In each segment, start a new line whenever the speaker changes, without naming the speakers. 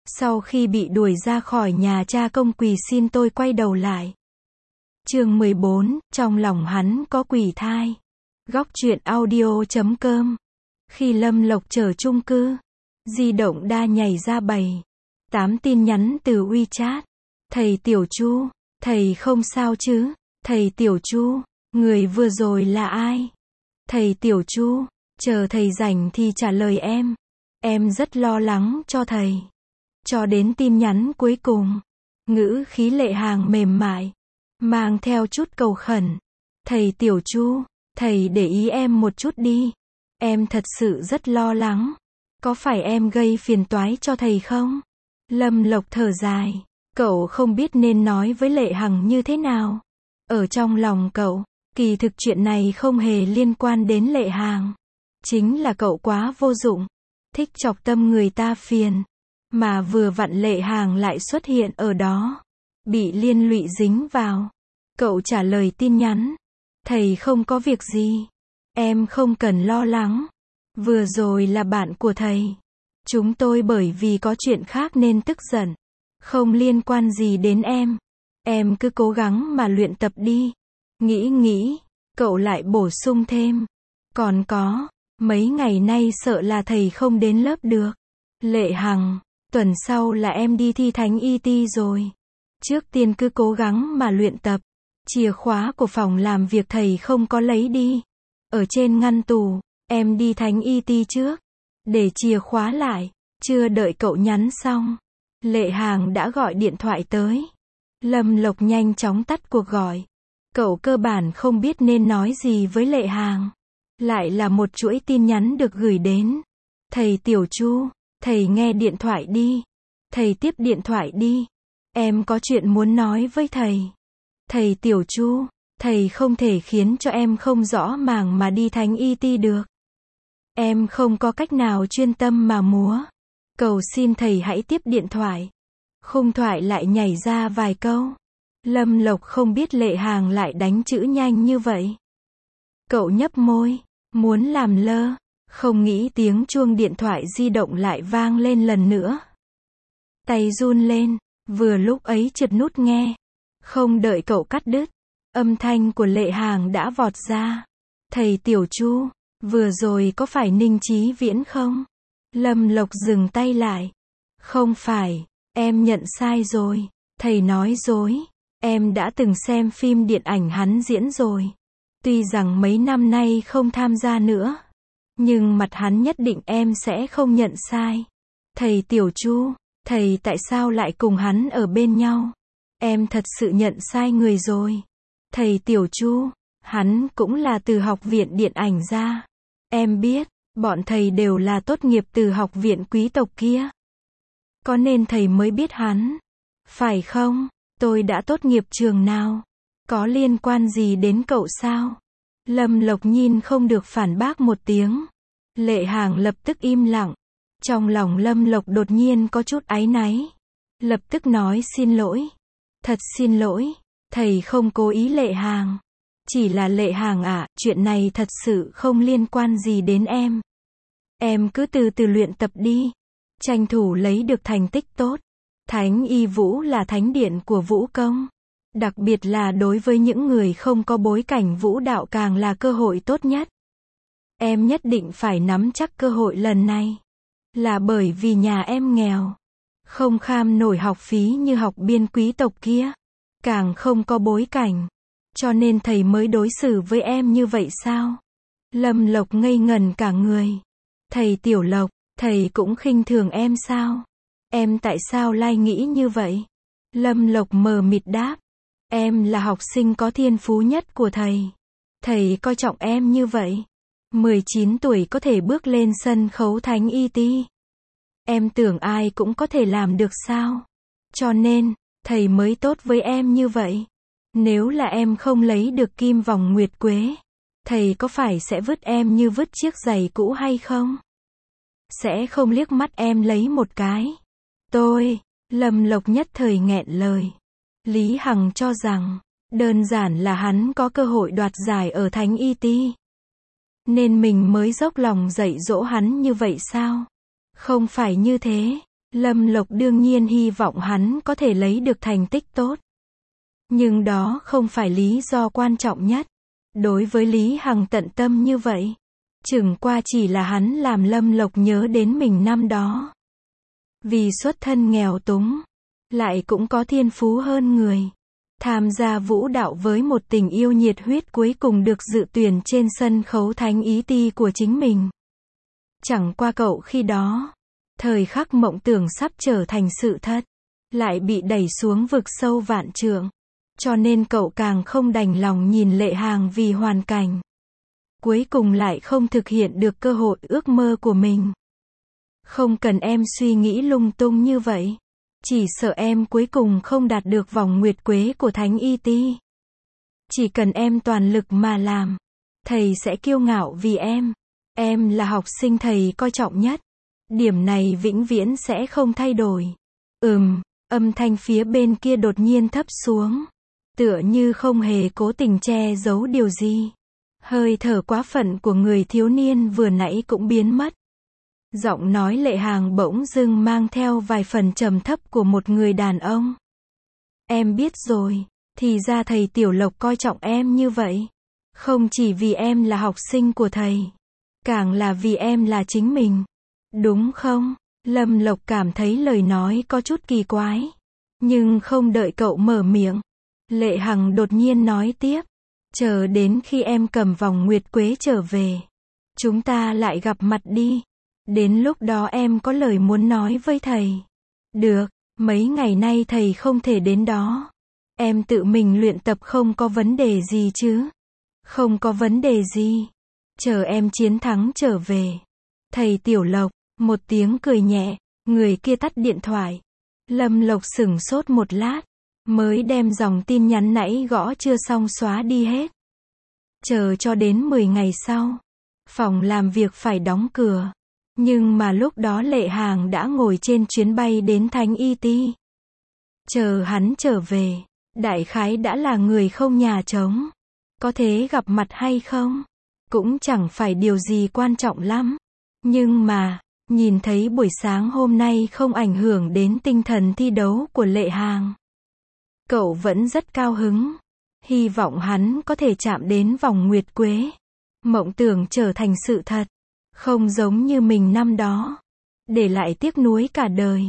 Sau khi bị đuổi ra khỏi nhà, cha công quỳ xin tôi quay đầu lại. Chương 14, trong lòng hắn có quỷ thai. Góc truyện audio.com. Khi Lâm Lộc trở chung cư, di động đã nhảy ra 7-8 tin nhắn từ WeChat. Thầy Tiểu Chu, thầy không sao chứ? Thầy Tiểu Chu, người vừa rồi là ai? Thầy Tiểu Chu, chờ thầy rảnh thì trả lời em. Em rất lo lắng cho thầy. Cho đến tin nhắn cuối cùng, ngữ khí Lệ Hàng mềm mại, mang theo chút cầu khẩn. Thầy Tiểu Chu, thầy để ý em một chút đi. Em thật sự rất lo lắng. Có phải em gây phiền toái cho thầy không? Lâm Lộc thở dài. Cậu không biết nên nói với Lệ Hằng như thế nào. Ở trong lòng cậu, kỳ thực chuyện này không hề liên quan đến Lệ Hàng. Chính là cậu quá vô dụng, thích chọc tâm người ta phiền. Mà vừa vặn Lệ Hàng lại xuất hiện ở đó, bị liên lụy dính vào. Cậu trả lời tin nhắn. Thầy không có việc gì. Em không cần lo lắng. Vừa rồi là bạn của thầy. Chúng tôi bởi vì có chuyện khác nên tức giận. Không liên quan gì đến em. Em cứ cố gắng mà luyện tập đi. Nghĩ, cậu lại bổ sung thêm. Còn có, mấy ngày nay sợ là thầy không đến lớp được. Lệ Hằng, tuần sau là em đi thi thánh IT rồi. Trước tiên cứ cố gắng mà luyện tập. Chìa khóa của phòng làm việc thầy không có lấy đi. Ở trên ngăn tủ, em đi thánh IT trước. Để chìa khóa lại. Chưa đợi cậu nhắn xong, Lệ Hàng đã gọi điện thoại tới. Lâm Lộc nhanh chóng tắt cuộc gọi. Cậu cơ bản không biết nên nói gì với Lệ Hàng. Lại là một chuỗi tin nhắn được gửi đến. Thầy Tiểu Chu, thầy nghe điện thoại đi. Thầy tiếp điện thoại đi. Em có chuyện muốn nói với thầy. Thầy Tiểu Chu, thầy không thể khiến cho em không rõ màng mà đi thánh IT được. Em không có cách nào chuyên tâm mà múa. Cầu xin thầy hãy tiếp điện thoại. Khung thoại lại nhảy ra vài câu. Lâm Lộc không biết Lệ Hàng lại đánh chữ nhanh như vậy. Cậu nhấp môi, muốn làm lơ, không nghĩ tiếng chuông điện thoại di động lại vang lên lần nữa. Tay run lên, vừa lúc ấy trượt nút nghe. Không đợi cậu cắt đứt, âm thanh của Lệ Hàng đã vọt ra. Thầy Tiểu Chu, vừa rồi có phải Ninh Chí Viễn không? Lâm Lộc dừng tay lại. Không phải, em nhận sai rồi. Thầy nói dối. Em đã từng xem phim điện ảnh hắn diễn rồi. Tuy rằng mấy năm nay không tham gia nữa, nhưng mặt hắn nhất định em sẽ không nhận sai. Thầy Tiểu Chu, thầy tại sao lại cùng hắn ở bên nhau? Em thật sự nhận sai người rồi. Thầy Tiểu Chu, hắn cũng là từ học viện điện ảnh ra. Em biết, bọn thầy đều là tốt nghiệp từ học viện quý tộc kia. Có nên thầy mới biết hắn, phải không? Tôi đã tốt nghiệp trường nào? Có liên quan gì đến cậu sao? Lâm Lộc nhìn không được phản bác một tiếng. Lệ Hàng lập tức im lặng. Trong lòng Lâm Lộc đột nhiên có chút áy náy. Lập tức nói xin lỗi. Thật xin lỗi, thầy không cố ý Lệ Hàng. Chỉ là Lệ Hàng ạ, chuyện này thật sự không liên quan gì đến em. Em cứ từ từ luyện tập đi. Tranh thủ lấy được thành tích tốt. Thánh Y Vũ là thánh điện của vũ công. Đặc biệt là đối với những người không có bối cảnh vũ đạo càng là cơ hội tốt nhất. Em nhất định phải nắm chắc cơ hội lần này. Là bởi vì nhà em nghèo. Không kham nổi học phí như học biên quý tộc kia. Càng không có bối cảnh. Cho nên thầy mới đối xử với em như vậy sao? Lâm Lộc ngây ngần cả người. Thầy Tiểu Lộc, thầy cũng khinh thường em sao? Em tại sao lại nghĩ như vậy? Lâm Lộc mờ mịt đáp. Em là học sinh có thiên phú nhất của thầy. Thầy coi trọng em như vậy. 19 tuổi có thể bước lên sân khấu thánh IT. Em tưởng ai cũng có thể làm được sao? Cho nên, thầy mới tốt với em như vậy. Nếu là em không lấy được kim vòng nguyệt quế, thầy có phải sẽ vứt em như vứt chiếc giày cũ hay không? Sẽ không liếc mắt em lấy một cái. Lâm Lộc nhất thời nghẹn lời. Lý Hằng cho rằng, đơn giản là hắn có cơ hội đoạt giải ở thánh IT. Nên mình mới dốc lòng dạy dỗ hắn như vậy sao? Không phải như thế. Lâm Lộc đương nhiên hy vọng hắn có thể lấy được thành tích tốt. Nhưng đó không phải lý do quan trọng nhất. Đối với Lý Hằng tận tâm như vậy, chừng qua chỉ là hắn làm Lâm Lộc nhớ đến mình năm đó. Vì xuất thân nghèo túng, lại cũng có thiên phú hơn người. Tham gia vũ đạo với một tình yêu nhiệt huyết cuối cùng được dự tuyển trên sân khấu thánh ý ti của chính mình. Chẳng qua cậu khi đó, thời khắc mộng tưởng sắp trở thành sự thật, lại bị đẩy xuống vực sâu vạn trượng. Cho nên cậu càng không đành lòng nhìn Lệ Hàng vì hoàn cảnh. Cuối cùng lại không thực hiện được cơ hội ước mơ của mình. Không cần em suy nghĩ lung tung như vậy. Chỉ sợ em cuối cùng không đạt được vòng nguyệt quế của Thánh Y Ti. Chỉ cần em toàn lực mà làm, thầy sẽ kiêu ngạo vì em. Em là học sinh thầy coi trọng nhất. Điểm này vĩnh viễn sẽ không thay đổi. Âm thanh phía bên kia đột nhiên thấp xuống. Tựa như không hề cố tình che giấu điều gì. Hơi thở quá phận của người thiếu niên vừa nãy cũng biến mất. Giọng nói Lệ Hàng bỗng dưng mang theo vài phần trầm thấp của một người đàn ông. Em biết rồi, thì ra thầy Tiểu Lộc coi trọng em như vậy. Không chỉ vì em là học sinh của thầy, càng là vì em là chính mình. Đúng không? Lâm Lộc cảm thấy lời nói có chút kỳ quái. Nhưng không đợi cậu mở miệng, Lệ Hằng đột nhiên nói tiếp. Chờ đến khi em cầm vòng nguyệt quế trở về, chúng ta lại gặp mặt đi. Đến lúc đó em có lời muốn nói với thầy. Được, mấy ngày nay thầy không thể đến đó. Em tự mình luyện tập không có vấn đề gì chứ? Không có vấn đề gì. Chờ em chiến thắng trở về. Thầy Tiểu Lộc, một tiếng cười nhẹ, người kia tắt điện thoại. Lâm Lộc sửng sốt một lát, mới đem dòng tin nhắn nãy gõ chưa xong xóa đi hết. Chờ cho đến 10 ngày sau, phòng làm việc phải đóng cửa. Nhưng mà lúc đó Lệ Hàng đã ngồi trên chuyến bay đến Thánh Y Ti. Chờ hắn trở về, đại khái đã là người không nhà trống. Có thế gặp mặt hay không, cũng chẳng phải điều gì quan trọng lắm. Nhưng mà, nhìn thấy buổi sáng hôm nay không ảnh hưởng đến tinh thần thi đấu của Lệ Hàng. Cậu vẫn rất cao hứng. Hy vọng hắn có thể chạm đến vòng nguyệt quế. Mộng tưởng trở thành sự thật. Không giống như mình năm đó. Để lại tiếc nuối cả đời.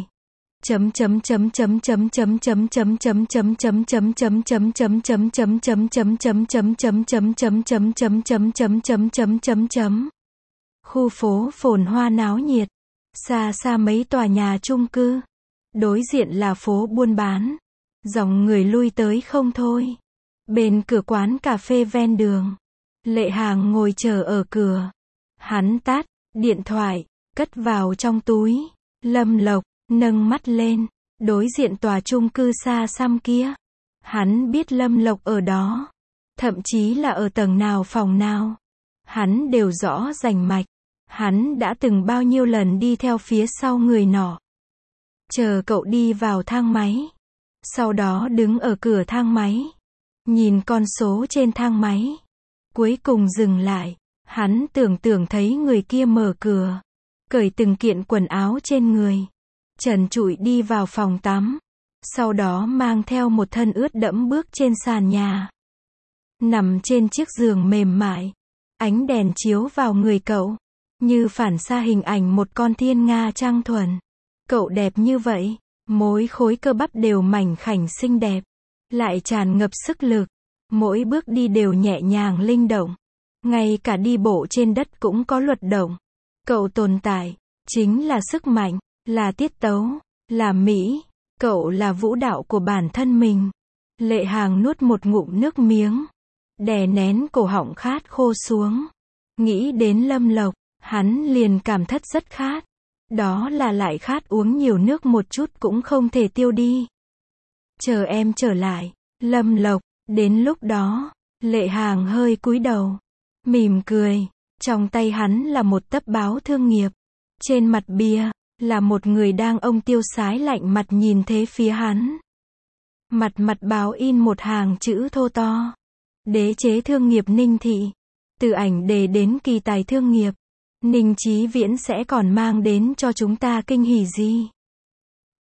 Khu phố phồn hoa náo nhiệt. Xa xa mấy tòa nhà chung cư. Đối diện là phố buôn bán. Dòng người lui tới không thôi. Bên cửa quán cà phê ven đường, Lệ Hàng ngồi chờ ở cửa. Hắn tắt điện thoại, cất vào trong túi. Lâm Lộc nâng mắt lên, đối diện tòa chung cư xa xăm kia. Hắn biết Lâm Lộc ở đó, thậm chí là ở tầng nào phòng nào. Hắn đều rõ rành mạch. Hắn đã từng bao nhiêu lần đi theo phía sau người nọ. Chờ cậu đi vào thang máy. Sau đó đứng ở cửa thang máy. Nhìn con số trên thang máy. Cuối cùng dừng lại. Hắn tưởng thấy người kia mở cửa. Cởi từng kiện quần áo trên người. Trần trụi đi vào phòng tắm. Sau đó mang theo một thân ướt đẫm bước trên sàn nhà. Nằm trên chiếc giường mềm mại. Ánh đèn chiếu vào người cậu. Như phản xạ hình ảnh một con thiên nga trăng thuần. Cậu đẹp như vậy. Mỗi khối cơ bắp đều mảnh khảnh xinh đẹp. Lại tràn ngập sức lực. Mỗi bước đi đều nhẹ nhàng linh động. Ngay cả đi bộ trên đất cũng có luật động. Cậu tồn tại, chính là sức mạnh, là tiết tấu, là mỹ. Cậu là vũ đạo của bản thân mình. Lệ Hàng nuốt một ngụm nước miếng. Đè nén cổ họng khát khô xuống. Nghĩ đến Lâm Lộc, hắn liền cảm thất rất khát. Đó là lại khát uống nhiều nước một chút cũng không thể tiêu đi. Chờ em trở lại, Lâm Lộc. Đến lúc đó, Lệ Hàng hơi cúi đầu, mỉm cười. Trong tay hắn là một tấm báo thương nghiệp. Trên mặt bìa, là một người đang ông tiêu sái lạnh mặt nhìn thế phía hắn. Mặt báo in một hàng chữ thô to. Đế chế thương nghiệp Ninh Thị. Từ ảnh đề đến kỳ tài thương nghiệp. Ninh Chí Viễn sẽ còn mang đến cho chúng ta kinh hỉ gì?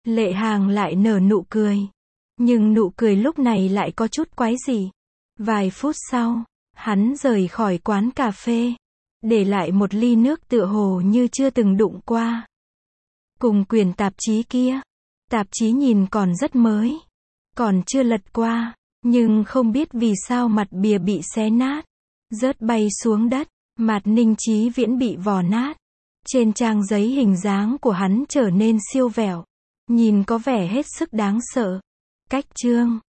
Lệ Hàng lại nở nụ cười. Nhưng nụ cười lúc này lại có chút quái dị. Vài phút sau, hắn rời khỏi quán cà phê, để lại một ly nước tựa hồ như chưa từng đụng qua. Cùng quyển tạp chí kia. Tạp chí nhìn còn rất mới, còn chưa lật qua, nhưng không biết vì sao mặt bìa bị xé nát, rớt bay xuống đất, Mạt Ninh Chí Viễn bị vò nát. Trên trang giấy hình dáng của hắn trở nên siêu vẹo, nhìn có vẻ hết sức đáng sợ. Cách chương